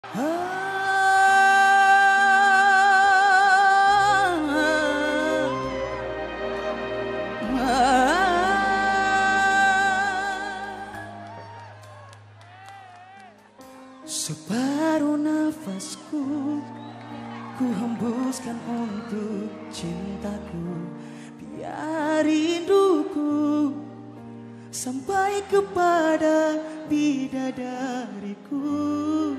Separuh nafasku ku hembuskan untuk cintaku, biar rinduku sampai kepada bidadariku.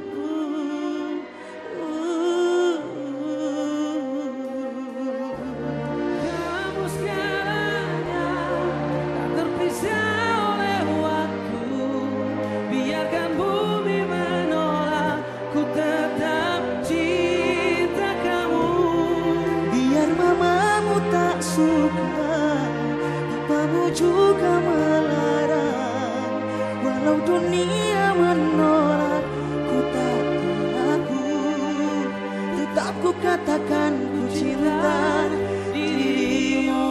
Kamu segalanya, tak terpisah oleh waktu. Biarkan bumi menolak, ku tetap cinta kamu. Biar mamamu tak suka, papamu juga melarang. Walau dunia menolak, ku tak takut. Tetap ku katakan ku cinta dirimu.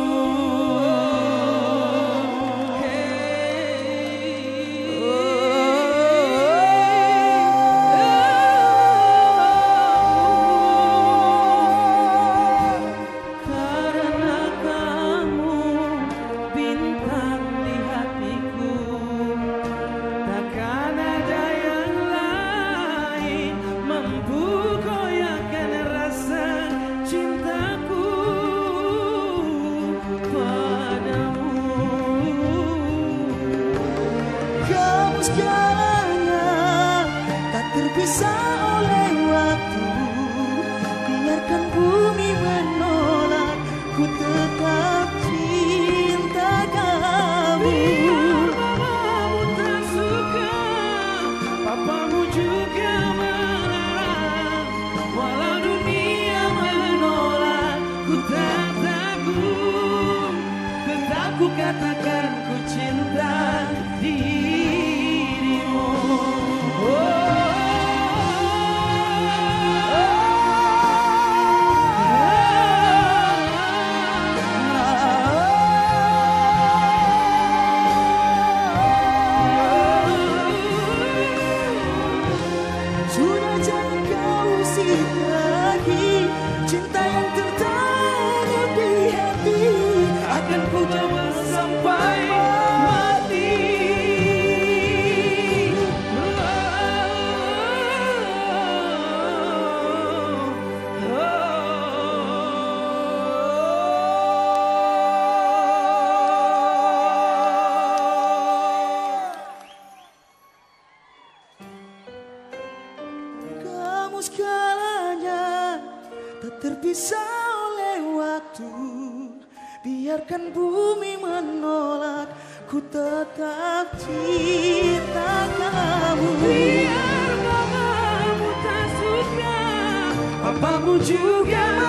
Karena kamu bintang di hatiku, takkan ada yang lain mampu goyahkan rasa cintaku padamu. Kamu segalanya, tak terpisah oleh waktu. Biarkan bumi menolak, ku tetap cinta kamu. Mamamu tak suka, papamu juga melarang. Walau dunia menolak, ku tak takut. Tetap ku katakan ku cinta dirimu. Sudah jangan kau usik lagi, cinta yang tertanam di hati Akan ku coba sampai mati. Kamu segalanya, tak terpisah oleh waktu. Biarkan bumi menolak, ku tetap cinta kamu. Biar mamamu tak suka, papamu juga